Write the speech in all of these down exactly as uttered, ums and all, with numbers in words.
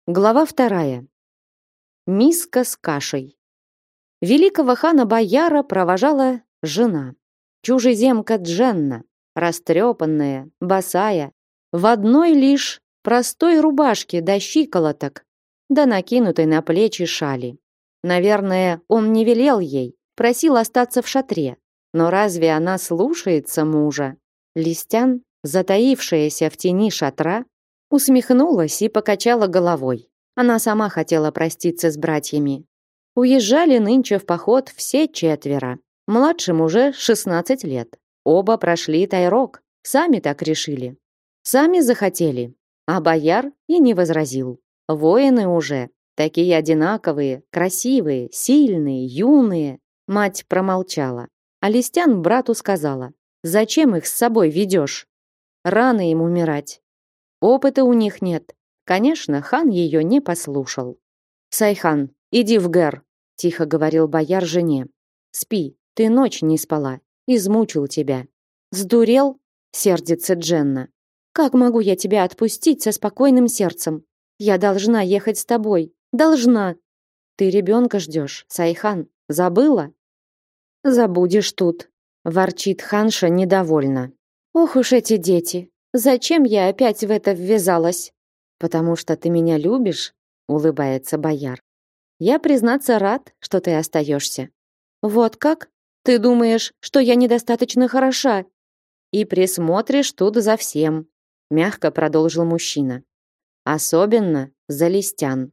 Глава вторая. Миска с кашей. Великого хана Бояра провожала жена. Чужеземка Дженна, растрепанная, босая, в одной лишь простой рубашке до щиколоток, да накинутой на плечи шали. Наверное, он не велел ей, просил остаться в шатре. Но разве она слушается мужа? Листян, затаившаяся в тени шатра, усмехнулась и покачала головой. Она сама хотела проститься с братьями. Уезжали нынче в поход все четверо. Младшим уже шестнадцать лет. Оба прошли Тайрок, сами так решили. Сами захотели. А бояр и не возразил. Воины уже, такие одинаковые, красивые, сильные, юные. Мать промолчала. А Листян брату сказала: «Зачем их с собой ведешь? Рано им умирать. Опыта у них нет». Конечно, хан ее не послушал. «Сайхан, иди в Гэр», — тихо говорил бояр жене. «Спи, ты ночь не спала, измучил тебя». «Сдурел?» — сердится Дженна. «Как могу я тебя отпустить со спокойным сердцем? Я должна ехать с тобой, должна». «Ты ребенка ждешь, Сайхан, забыла?» «Забудешь тут», — ворчит ханша недовольно. «Ох уж эти дети! Зачем я опять в это ввязалась?» «Потому что ты меня любишь», — улыбается бояр. «Я, признаться, рад, что ты остаешься». «Вот как? Ты думаешь, что я недостаточно хороша?» «И присмотришь тут за всем», — мягко продолжил мужчина. «Особенно за Листян».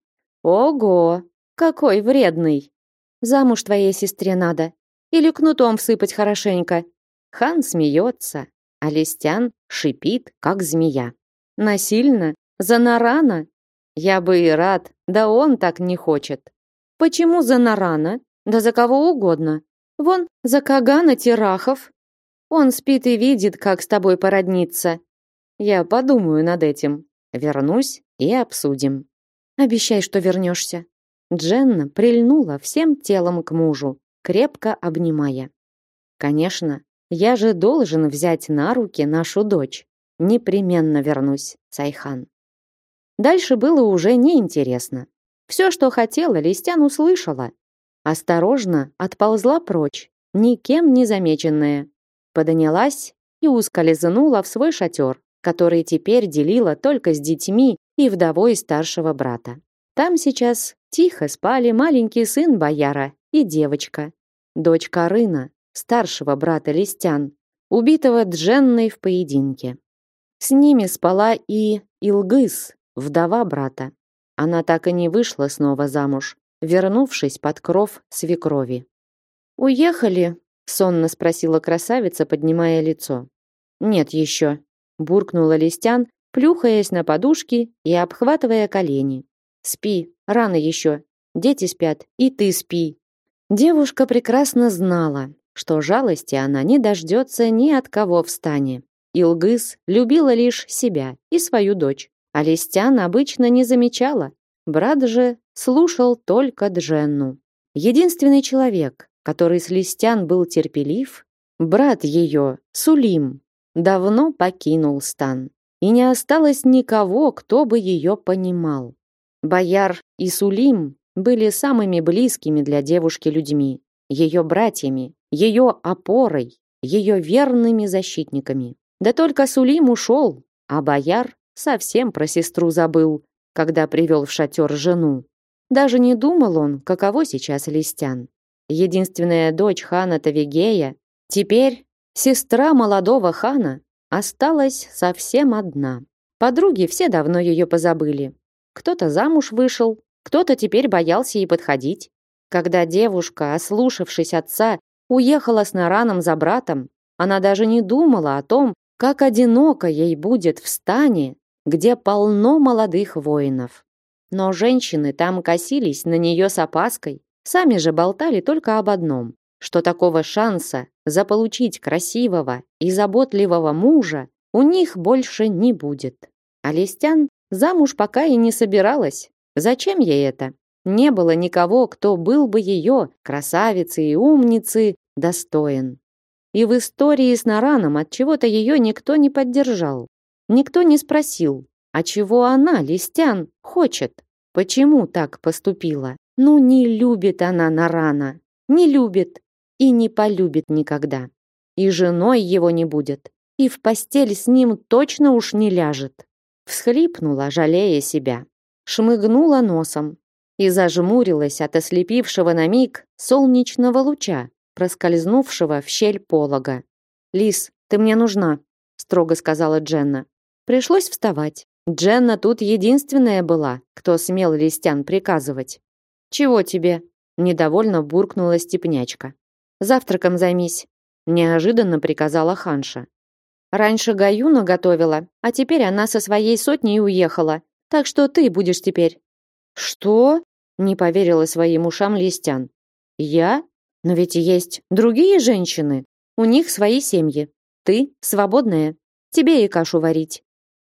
«Ого, какой вредный! Замуж твоей сестре надо. Или кнутом всыпать хорошенько». Хан смеется, а Листян шипит, как змея. «Насильно? За Нарана? Я бы и рад, да он так не хочет». «Почему за Нарана? Да за кого угодно. Вон, за Кагана Тирахов. Он спит и видит, как с тобой породниться. Я подумаю над этим. Вернусь и обсудим». «Обещай, что вернешься». Дженна прильнула всем телом к мужу, крепко обнимая. «Конечно, я же должен взять на руки нашу дочь. Непременно вернусь, Сайхан». Дальше было уже неинтересно. Все, что хотела, Листян услышала. Осторожно отползла прочь, никем не замеченная. Поднялась и ускользнула в свой шатер, который теперь делила только с детьми и вдовой старшего брата. Там сейчас тихо спали маленький сын бояра и девочка, дочь Карына, старшего брата Листян, убитого Дженной в поединке. С ними спала и Илгыз, вдова брата. Она так и не вышла снова замуж, вернувшись под кров свекрови. «Уехали?» — сонно спросила красавица, поднимая лицо. «Нет еще», — буркнула Листян, плюхаясь на подушки и обхватывая колени. «Спи, рано еще. Дети спят, и ты спи». Девушка прекрасно знала, что жалости она не дождется ни от кого в стане. Илгыз любила лишь себя и свою дочь, а Листян обычно не замечала. Брат же слушал только Дженну. Единственный человек, который с Листян был терпелив, брат ее, Сулим, давно покинул стан. И не осталось никого, кто бы ее понимал. Бояр и Сулим были самыми близкими для девушки людьми, ее братьями, ее опорой, ее верными защитниками. Да только Сулим ушел, а бояр совсем про сестру забыл, когда привел в шатер жену. Даже не думал он, каково сейчас Листян. Единственная дочь хана Тавигея, теперь сестра молодого хана, осталась совсем одна. Подруги все давно ее позабыли. Кто-то замуж вышел, кто-то теперь боялся ей подходить. Когда девушка, ослушавшись отца, уехала с Нараном за братом, она даже не думала о том, как одиноко ей будет в стане, где полно молодых воинов. Но женщины там косились на нее с опаской, сами же болтали только об одном, что такого шанса заполучить красивого и заботливого мужа у них больше не будет. А Листян замуж пока и не собиралась. Зачем ей это? Не было никого, кто был бы ее, красавицы и умницы, достоин. И в истории с Нараном от чего-то ее никто не поддержал. Никто не спросил, А чего она, Листян, хочет? Почему так поступила? Ну, не любит она Нарана. Не любит и не полюбит никогда. И женой его не будет. И в постель с ним точно уж не ляжет. Всхлипнула, жалея себя. Шмыгнула носом и зажмурилась от ослепившего на миг солнечного луча, проскользнувшего в щель полога. «Лис, ты мне нужна», — строго сказала Дженна. Пришлось вставать. Дженна тут единственная была, кто смел Листян приказывать. «Чего тебе?» — недовольно буркнула степнячка. «Завтраком займись», — неожиданно приказала ханша. «Раньше Гаюна готовила, а теперь она со своей сотней уехала, так что ты будешь теперь». «Что?» — не поверила своим ушам Листян. «Я? Но ведь есть другие женщины. У них свои семьи. Ты свободная. Тебе и кашу варить».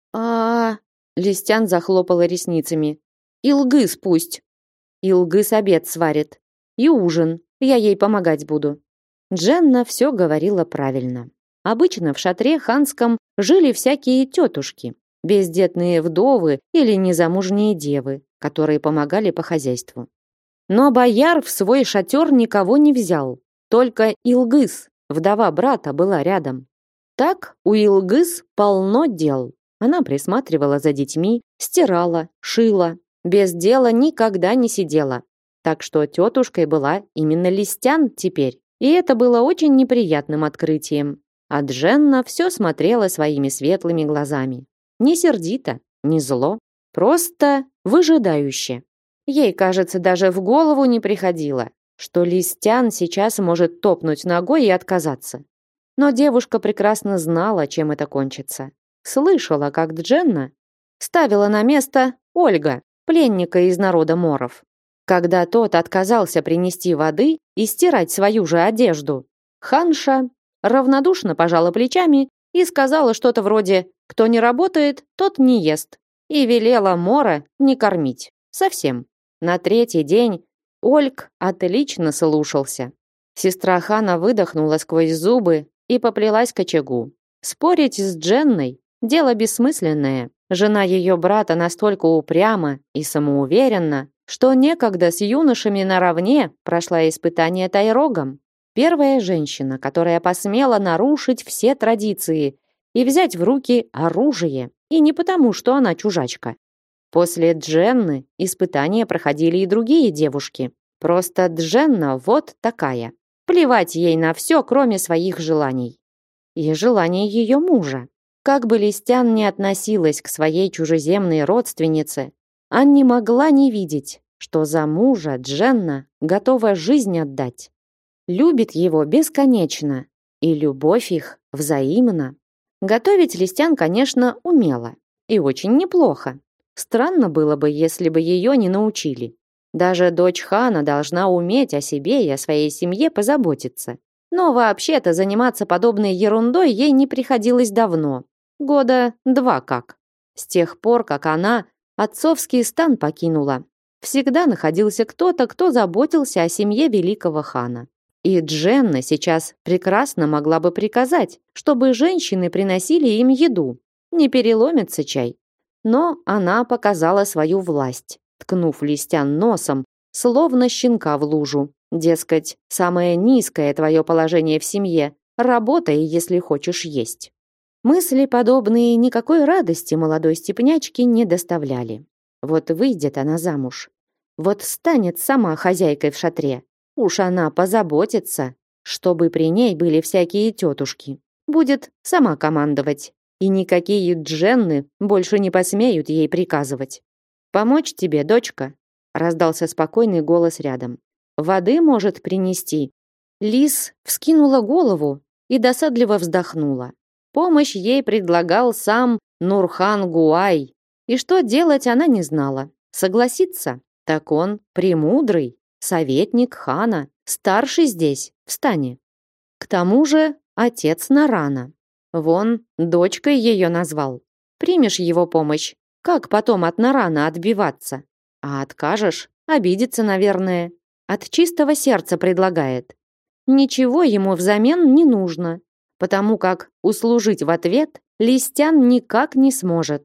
А, Листян захлопала ресницами. «Илгыз пусть». «Илгыз обед сварит. И ужин. Я ей помогать буду». Дженна все говорила правильно. Обычно в шатре ханском жили всякие тетушки, бездетные вдовы или незамужние девы, которые помогали по хозяйству. Но бояр в свой шатер никого не взял. Только Илгыз, вдова брата, была рядом. Так у Илгыз полно дел. Она присматривала за детьми, стирала, шила. Без дела никогда не сидела. Так что тетушкой была именно Листян теперь. И это было очень неприятным открытием. А Дженна все смотрела своими светлыми глазами. Не сердито, не зло, просто выжидающе. Ей, кажется, даже в голову не приходило, что Листян сейчас может топнуть ногой и отказаться. Но девушка прекрасно знала, чем это кончится. Слышала, как Дженна ставила на место Ольга, пленника из народа моров. Когда тот отказался принести воды и стирать свою же одежду, ханша равнодушно пожала плечами и сказала что-то вроде «кто не работает, тот не ест» и велела Мора не кормить. Совсем. На третий день Ольг отлично слушался. Сестра хана выдохнула сквозь зубы и поплелась к очагу. Спорить с Дженной – дело бессмысленное. Жена ее брата настолько упряма и самоуверенна, что некогда с юношами наравне прошла испытание тайрогом. Первая женщина, которая посмела нарушить все традиции и взять в руки оружие, и не потому, что она чужачка. После Дженны испытания проходили и другие девушки. Просто Дженна вот такая. Плевать ей на все, кроме своих желаний. И желаний ее мужа. Как бы Листян ни относилась к своей чужеземной родственнице, она не могла не видеть, что за мужа Дженна готова жизнь отдать. Любит его бесконечно, и любовь их взаимна. Готовить Листян, конечно, умела, и очень неплохо. Странно было бы, если бы ее не научили. Даже дочь хана должна уметь о себе и о своей семье позаботиться. Но вообще-то заниматься подобной ерундой ей не приходилось давно. Года два как. С тех пор, как она отцовский стан покинула, всегда находился кто-то, кто заботился о семье великого хана. И Дженна сейчас прекрасно могла бы приказать, чтобы женщины приносили им еду. Не переломится чай. Но она показала свою власть, ткнув Листян носом, словно щенка в лужу. Дескать, самое низкое твое положение в семье. Работай, если хочешь есть. Мысли подобные никакой радости молодой степнячке не доставляли. Вот выйдет она замуж. Вот станет сама хозяйкой в шатре. Уж она позаботится, чтобы при ней были всякие тетушки. Будет сама командовать. И никакие Дженны больше не посмеют ей приказывать. «Помочь тебе, дочка?» раздался спокойный голос рядом. «Воды может принести». Лис вскинула голову и досадливо вздохнула. Помощь ей предлагал сам Нурхан Гуай. И что делать она не знала. Согласиться? Так он премудрый, советник хана, старший здесь, в стане. К тому же отец Нарана. Вон, дочкой ее назвал. Примешь его помощь, как потом от Нарана отбиваться? А откажешь, обидится, наверное. От чистого сердца предлагает. Ничего ему взамен не нужно, потому как услужить в ответ Листян никак не сможет.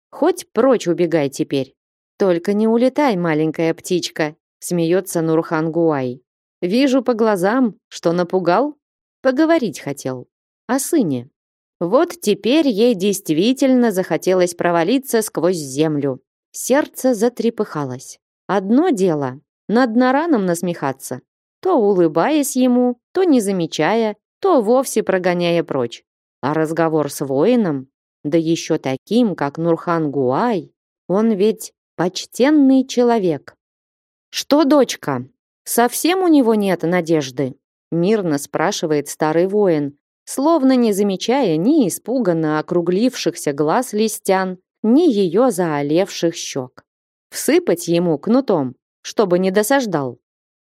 Хоть прочь убегай теперь. Только не улетай, маленькая птичка, смеется Нурхан Гуай. Вижу по глазам, что напугал. Поговорить хотел. О сыне. Вот теперь ей действительно захотелось провалиться сквозь землю. Сердце затрепыхалось. Одно дело над Нараном насмехаться, то улыбаясь ему, то не замечая, то вовсе прогоняя прочь. А разговор с воином, да еще таким, как Нурхан Гуай, он ведь почтенный человек. «Что, дочка, совсем у него нет надежды?» Мирно спрашивает старый воин, словно не замечая ни испуганно округлившихся глаз Листян, ни ее заолевших щек. Всыпать ему кнутом, чтобы не досаждал.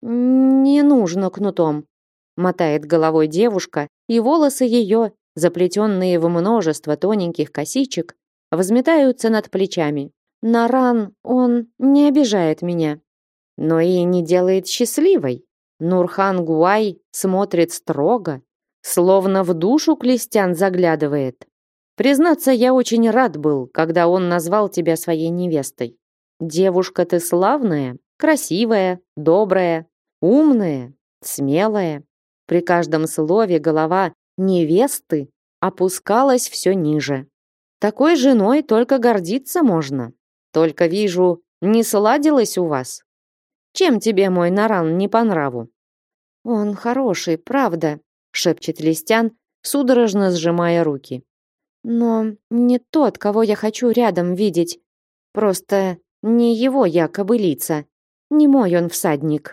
«Не нужно кнутом», — мотает головой девушка, и волосы ее, заплетенные в множество тоненьких косичек, взметаются над плечами. «Наран, он не обижает меня, но и не делает счастливой». Нурхан Гуай смотрит строго, словно в душу Клестян заглядывает. «Признаться, я очень рад был, когда он назвал тебя своей невестой. Девушка ты славная, красивая, добрая, умная, смелая». При каждом слове голова невесты опускалась все ниже. Такой женой только гордиться можно. Только вижу, не сладилось у вас. Чем тебе мой Наран не по нраву? Он хороший, правда, шепчет Листян, судорожно сжимая руки. Но не тот, кого я хочу рядом видеть. Просто не его я кобылица. Не мой он всадник.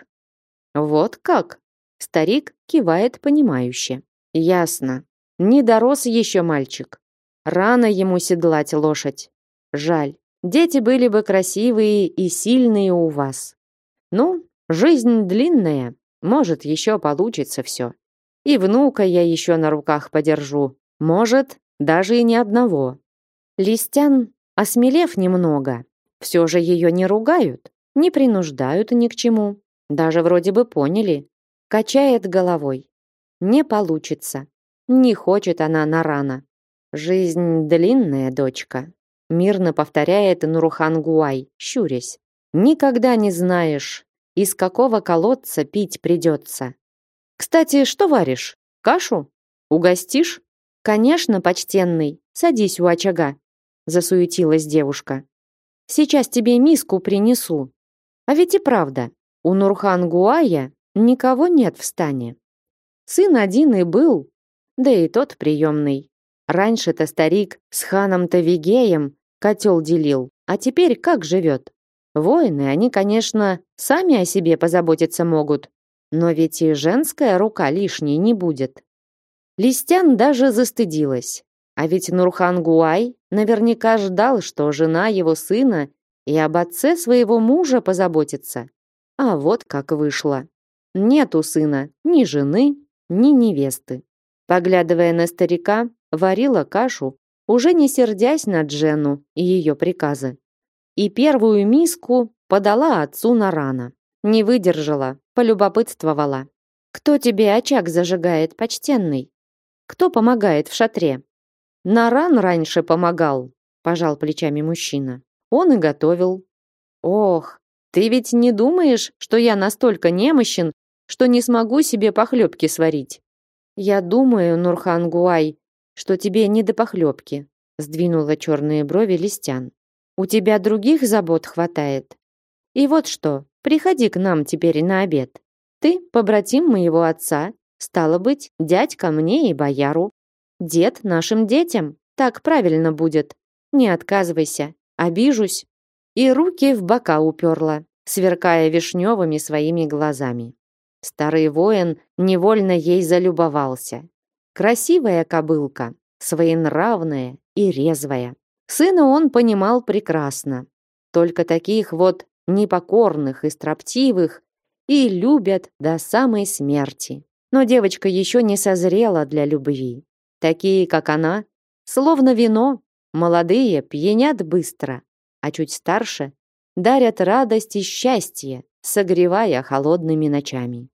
Вот как? Старик кивает понимающе. Ясно. Не дорос еще мальчик. Рано ему седлать лошадь. Жаль. Дети были бы красивые и сильные у вас. Ну, жизнь длинная, может, еще получится все. И внука я еще на руках подержу, может, даже и не одного. Листян, осмелев немного, все же ее не ругают, не принуждают ни к чему. Даже вроде бы поняли. Качает головой. Не получится. Не хочет она Нарана. Жизнь длинная, дочка. Мирно повторяет Нурхан Гуай, щурясь. Никогда не знаешь, из какого колодца пить придется. Кстати, что варишь? Кашу? Угостишь? Конечно, почтенный. Садись у очага. Засуетилась девушка. Сейчас тебе миску принесу. А ведь и правда, у Нурхан Гуая никого нет в стане. Сын один и был, да и тот приемный. Раньше-то старик с ханом Тавигеем котел делил, а теперь как живет? Воины, они, конечно, сами о себе позаботиться могут, но ведь и женская рука лишней не будет. Листян даже застыдилась. А ведь Нурхан Гуай наверняка ждал, что жена его сына и об отце своего мужа позаботится. А вот как вышло. Нет у сына ни жены, ни невесты. Поглядывая на старика, варила кашу, уже не сердясь на Дженну и ее приказы. И первую миску подала отцу Нарана. Не выдержала, полюбопытствовала. «Кто тебе очаг зажигает, почтенный? Кто помогает в шатре?» «Наран раньше помогал», — пожал плечами мужчина. «Он и готовил». «Ох, ты ведь не думаешь, что я настолько немощен, что не смогу себе похлебки сварить?» «Я думаю, Нурхан Гуай, что тебе не до похлебки», — сдвинула черные брови Листян. «У тебя других забот хватает. И вот что, приходи к нам теперь на обед. Ты побратим моего отца, стало быть, дядька мне и бояру. Дед нашим детям, так правильно будет. Не отказывайся, обижусь». И руки в бока уперла, сверкая вишневыми своими глазами. Старый воин невольно ей залюбовался. Красивая кобылка, своенравная и резвая. Сына он понимал прекрасно. Только таких вот непокорных и строптивых и любят до самой смерти. Но девочка еще не созрела для любви. Такие, как она, словно вино, молодые пьянят быстро, а чуть старше дарят радость и счастье, согревая холодными ночами.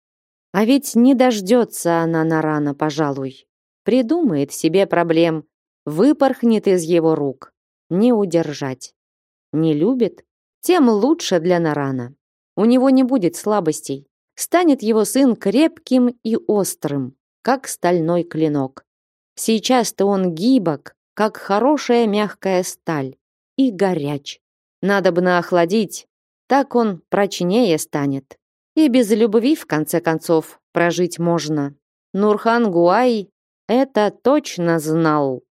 А ведь не дождется она Нарана, пожалуй. Придумает себе проблем, выпорхнет из его рук. не удержать. Не любит? Тем лучше для Нарана. У него не будет слабостей. Станет его сын крепким и острым, как стальной клинок. Сейчас-то он гибок, как хорошая мягкая сталь, и горяч. Надобно охладить, так он прочнее станет. И без любви, в конце концов, прожить можно. Нурхан Гуай это точно знал.